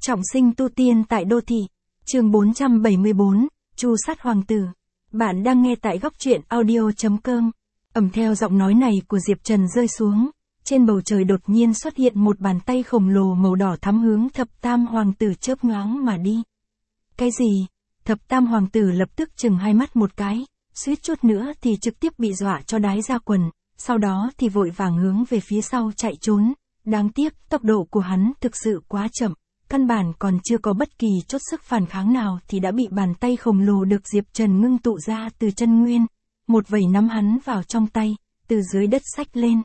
Trọng sinh tu tiên tại đô thị. Chương 474, Chu sát hoàng tử. Bạn đang nghe tại góc truyện audio.com. Theo giọng nói này của Diệp Trần rơi xuống, trên bầu trời đột nhiên xuất hiện một bàn tay khổng lồ màu đỏ thắm hướng Thập Tam hoàng tử chớp nhoáng mà đi. Cái gì? Thập Tam hoàng tử lập tức chừng hai mắt một cái, suýt chút nữa thì trực tiếp bị dọa cho đái ra quần, sau đó thì vội vàng hướng về phía sau chạy trốn. Đáng tiếc, tốc độ của hắn thực sự quá chậm, căn bản còn chưa có bất kỳ chút sức phản kháng nào thì đã bị bàn tay khổng lồ được Diệp Trần ngưng tụ ra từ chân nguyên, một vẩy nắm hắn vào trong tay, từ dưới đất xách lên.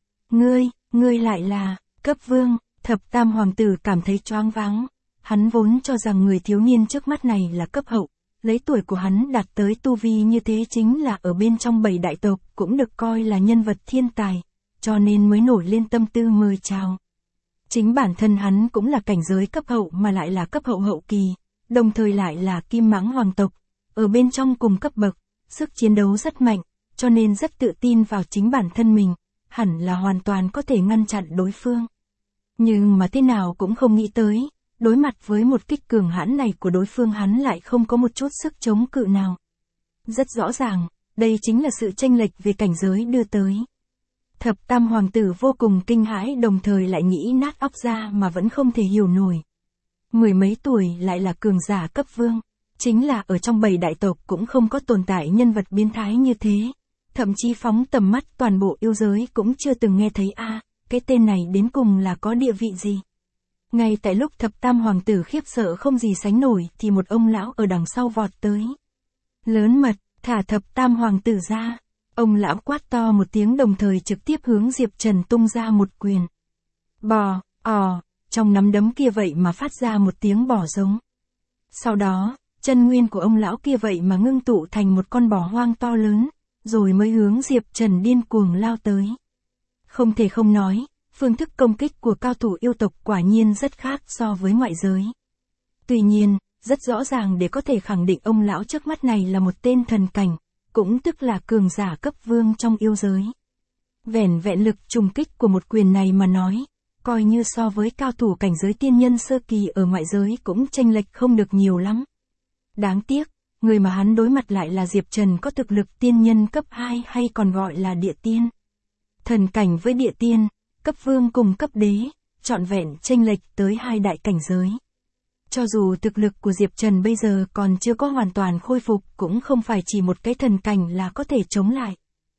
Ngươi lại là, cấp vương. Thập Tam hoàng tử cảm thấy choáng váng, hắn vốn cho rằng người thiếu niên trước mắt này là cấp hậu, lấy tuổi của hắn đạt tới tu vi như thế chính là ở bên trong 7 đại tộc cũng được coi là nhân vật thiên tài, cho nên mới nổi lên tâm tư mời chào. Chính bản thân hắn cũng là cảnh giới cấp hậu mà lại là cấp hậu hậu kỳ, đồng thời lại là Kim Mãng hoàng tộc, ở bên trong cùng cấp bậc, sức chiến đấu rất mạnh, cho nên rất tự tin vào chính bản thân mình, hẳn là hoàn toàn có thể ngăn chặn đối phương. Nhưng mà thế nào cũng không nghĩ tới, đối mặt với một kích cường hãn này của đối phương hắn lại không có một chút sức chống cự nào. Rất rõ ràng, đây chính là sự chênh lệch về cảnh giới đưa tới. Thập Tam hoàng tử vô cùng kinh hãi, đồng thời lại nghĩ nát óc ra mà vẫn không thể hiểu nổi. Mười mấy tuổi lại là cường giả cấp vương, chính là ở trong 7 đại tộc cũng không có tồn tại nhân vật biến thái như thế. Thậm chí phóng tầm mắt toàn bộ yêu giới cũng chưa từng nghe thấy cái tên này đến cùng là có địa vị gì. Ngay tại lúc Thập Tam hoàng tử khiếp sợ không gì sánh nổi thì một ông lão ở đằng sau vọt tới. Lớn mật, thả Thập Tam hoàng tử ra. Ông lão quát to một tiếng đồng thời trực tiếp hướng Diệp Trần tung ra một quyền. Bò, trong nắm đấm kia vậy mà phát ra một tiếng bò giống. Sau đó, chân nguyên của ông lão kia vậy mà ngưng tụ thành một con bò hoang to lớn, rồi mới hướng Diệp Trần điên cuồng lao tới. Không thể không nói, phương thức công kích của cao thủ yêu tộc quả nhiên rất khác so với ngoại giới. Tuy nhiên, rất rõ ràng để có thể khẳng định ông lão trước mắt này là một tên thần cảnh, cũng tức là cường giả cấp vương trong yêu giới. Vẻn vẹn lực trùng kích của một quyền này mà nói, coi như so với cao thủ cảnh giới tiên nhân sơ kỳ ở ngoại giới cũng chênh lệch không được nhiều lắm. Đáng tiếc, người mà hắn đối mặt lại là Diệp Trần có thực lực tiên nhân cấp 2 hay còn gọi là địa tiên. Thần cảnh với địa tiên, cấp vương cùng cấp đế, trọn vẹn chênh lệch tới 2 đại cảnh giới. Cho dù thực lực của Diệp Trần bây giờ còn chưa có hoàn toàn khôi phục cũng không phải chỉ một cái thần cảnh là có thể chống lại.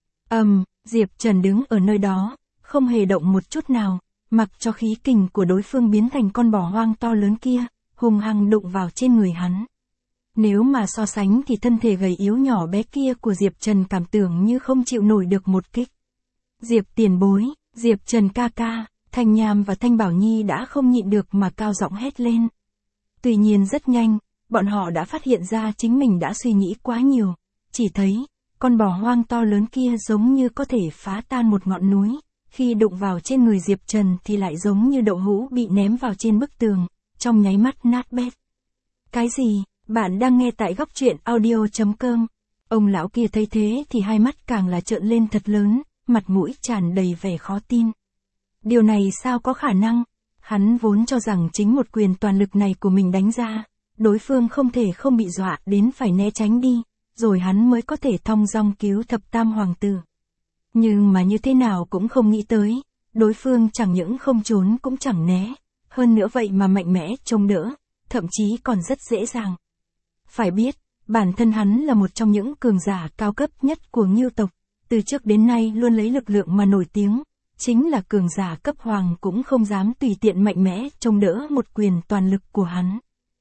Diệp Trần đứng ở nơi đó, không hề động một chút nào, mặc cho khí kình của đối phương biến thành con bò hoang to lớn kia, hung hăng đụng vào trên người hắn. Nếu mà so sánh thì thân thể gầy yếu nhỏ bé kia của Diệp Trần cảm tưởng như không chịu nổi được một kích. Diệp tiền bối, Diệp Trần ca ca, Thanh Nham và Thanh Bảo Nhi đã không nhịn được mà cao giọng hét lên. Tuy nhiên rất nhanh, bọn họ đã phát hiện ra chính mình đã suy nghĩ quá nhiều, chỉ thấy, con bò hoang to lớn kia giống như có thể phá tan một ngọn núi, khi đụng vào trên người Diệp Trần thì lại giống như đậu hũ bị ném vào trên bức tường, trong nháy mắt nát bét. Cái gì? Bạn đang nghe tại góc truyện audio.com. Ông lão kia thấy thế thì hai mắt càng là trợn lên thật lớn, mặt mũi tràn đầy vẻ khó tin. Điều này sao có khả năng? Hắn vốn cho rằng chính một quyền toàn lực này của mình đánh ra, đối phương không thể không bị dọa đến phải né tránh đi, rồi hắn mới có thể thong dong cứu Thập Tam hoàng tử. Nhưng mà như thế nào cũng không nghĩ tới, đối phương chẳng những không trốn cũng chẳng né, hơn nữa vậy mà mạnh mẽ chống đỡ, thậm chí còn rất dễ dàng. Phải biết, bản thân hắn là một trong những cường giả cao cấp nhất của Ngưu tộc, từ trước đến nay luôn lấy lực lượng mà nổi tiếng, chính là cường giả cấp hoàng cũng không dám tùy tiện mạnh mẽ chống đỡ một quyền toàn lực của hắn.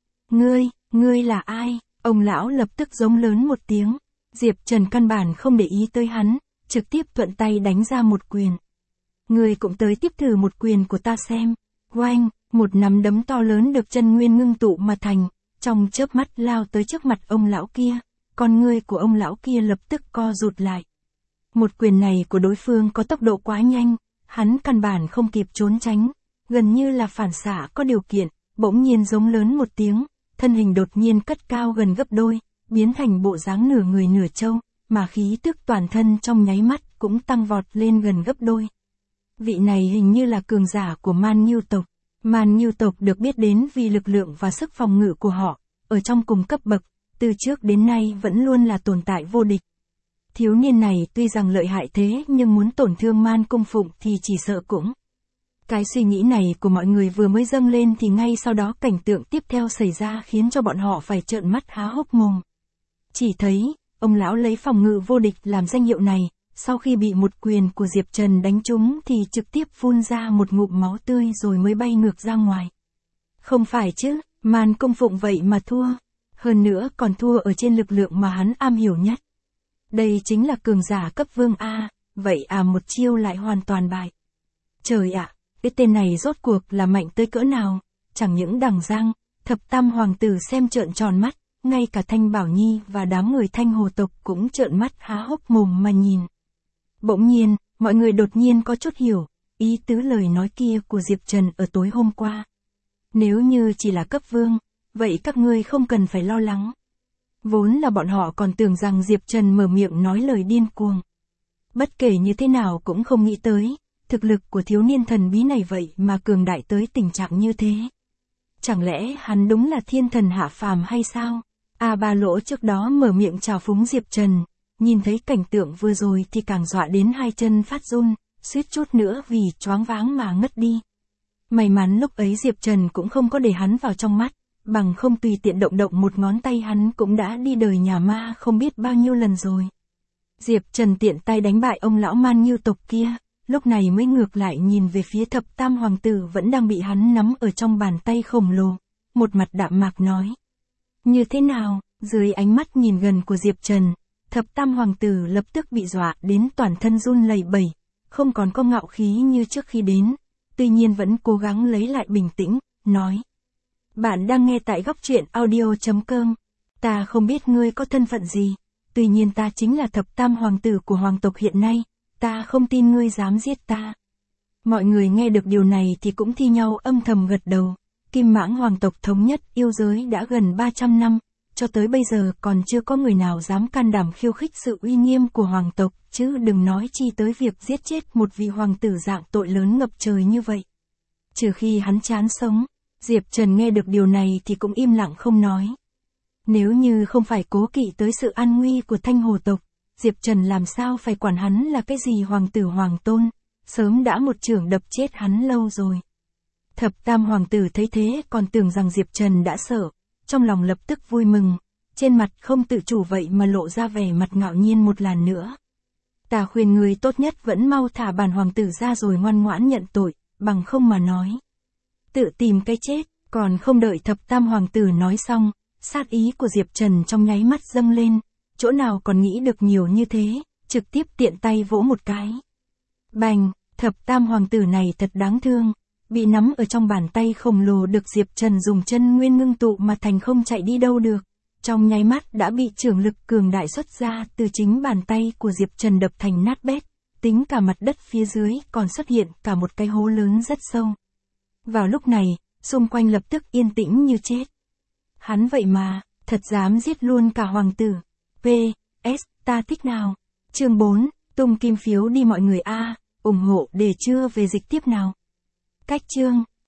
Ngươi là ai? Ông lão lập tức giống lớn một tiếng. Diệp Trần căn bản không để ý tới hắn, trực tiếp thuận tay đánh ra một quyền. Ngươi cũng tới tiếp thử một quyền của ta xem. Oanh, một nắm đấm to lớn được chân nguyên ngưng tụ mà thành, trong chớp mắt lao tới trước mặt ông lão kia, con ngươi của ông lão kia lập tức co rụt lại. Một quyền này của đối phương có tốc độ quá nhanh, hắn căn bản không kịp trốn tránh, gần như là phản xạ có điều kiện, bỗng nhiên giống lớn một tiếng, thân hình đột nhiên cất cao gần gấp đôi, biến thành bộ dáng nửa người nửa trâu, mà khí tức toàn thân trong nháy mắt cũng tăng vọt lên gần gấp đôi. Vị này hình như là cường giả của Man Ngưu tộc, Man Ngưu tộc được biết đến vì lực lượng và sức phòng ngự của họ, ở trong cùng cấp bậc, từ trước đến nay vẫn luôn là tồn tại vô địch. Thiếu niên này tuy rằng lợi hại thế nhưng muốn tổn thương Man Cung Phụng thì chỉ sợ cũng. Cái suy nghĩ này của mọi người vừa mới dâng lên thì ngay sau đó cảnh tượng tiếp theo xảy ra khiến cho bọn họ phải trợn mắt há hốc mồm. Chỉ thấy, ông lão lấy phòng ngự vô địch làm danh hiệu này, sau khi bị một quyền của Diệp Trần đánh trúng thì trực tiếp phun ra một ngụm máu tươi rồi mới bay ngược ra ngoài. Không phải chứ, Man Cung Phụng vậy mà thua. Hơn nữa còn thua ở trên lực lượng mà hắn am hiểu nhất. Đây chính là cường giả cấp vương A, vậy một chiêu lại hoàn toàn bại. Trời ạ, cái tên này rốt cuộc là mạnh tới cỡ nào, chẳng những Đằng Giang, Thập Tam Hoàng tử xem trợn tròn mắt, ngay cả Thanh Bảo Nhi và đám người Thanh Hồ tộc cũng trợn mắt há hốc mồm mà nhìn. Bỗng nhiên, mọi người đột nhiên có chút hiểu, ý tứ lời nói kia của Diệp Trần ở tối hôm qua. Nếu như chỉ là cấp vương, vậy các ngươi không cần phải lo lắng. Vốn là bọn họ còn tưởng rằng Diệp Trần mở miệng nói lời điên cuồng. Bất kể như thế nào cũng không nghĩ tới, thực lực của thiếu niên thần bí này vậy mà cường đại tới tình trạng như thế. Chẳng lẽ hắn đúng là thiên thần hạ phàm hay sao? Ba Lỗ trước đó mở miệng chào phúng Diệp Trần, nhìn thấy cảnh tượng vừa rồi thì càng dọa đến hai chân phát run, suýt chút nữa vì choáng váng mà ngất đi. May mắn lúc ấy Diệp Trần cũng không có để hắn vào trong mắt, bằng không tùy tiện động động một ngón tay hắn cũng đã đi đời nhà ma không biết bao nhiêu lần rồi. Diệp Trần tiện tay đánh bại ông lão Man Ngưu tộc kia, lúc này mới ngược lại nhìn về phía Thập Tam Hoàng tử vẫn đang bị hắn nắm ở trong bàn tay khổng lồ, một mặt đạm mạc nói. Như thế nào? Dưới ánh mắt nhìn gần của Diệp Trần, Thập Tam Hoàng tử lập tức bị dọa đến toàn thân run lẩy bẩy, không còn có ngạo khí như trước khi đến, tuy nhiên vẫn cố gắng lấy lại bình tĩnh, nói. Bạn đang nghe tại góc truyện audio.com. Ta không biết ngươi có thân phận gì, tuy nhiên ta chính là Thập Tam Hoàng tử của hoàng tộc hiện nay, ta không tin ngươi dám giết ta. Mọi người nghe được điều này thì cũng thi nhau âm thầm gật đầu. Kim Mãng hoàng tộc thống nhất yêu giới đã gần 300 năm, cho tới bây giờ còn chưa có người nào dám can đảm khiêu khích sự uy nghiêm của hoàng tộc, chứ đừng nói chi tới việc giết chết một vị hoàng tử dạng tội lớn ngập trời như vậy. Trừ khi hắn chán sống, Diệp Trần nghe được điều này thì cũng im lặng không nói. Nếu như không phải cố kỵ tới sự an nguy của Thanh Hồ tộc, Diệp Trần làm sao phải quản hắn là cái gì hoàng tử hoàng tôn, sớm đã một chưởng đập chết hắn lâu rồi. Thập Tam Hoàng tử thấy thế còn tưởng rằng Diệp Trần đã sợ, trong lòng lập tức vui mừng, trên mặt không tự chủ vậy mà lộ ra vẻ mặt ngạo nhiên một lần nữa. Ta khuyên người tốt nhất vẫn mau thả bản hoàng tử ra rồi ngoan ngoãn nhận tội, bằng không mà nói. Tự tìm cái chết, còn không đợi Thập Tam Hoàng tử nói xong, sát ý của Diệp Trần trong nháy mắt dâng lên, chỗ nào còn nghĩ được nhiều như thế, trực tiếp tiện tay vỗ một cái. Bành, Thập Tam Hoàng tử này thật đáng thương, bị nắm ở trong bàn tay khổng lồ được Diệp Trần dùng chân nguyên ngưng tụ mà thành không chạy đi đâu được, trong nháy mắt đã bị chưởng lực cường đại xuất ra từ chính bàn tay của Diệp Trần đập thành nát bét, tính cả mặt đất phía dưới còn xuất hiện cả một cái hố lớn rất sâu. Vào lúc này, xung quanh lập tức yên tĩnh như chết. Hắn vậy mà, thật dám giết luôn cả hoàng tử. P.S. Ta thích nào. Chương 4, tung kim phiếu đi mọi người ủng hộ để chưa về dịch tiếp nào. Cách chương.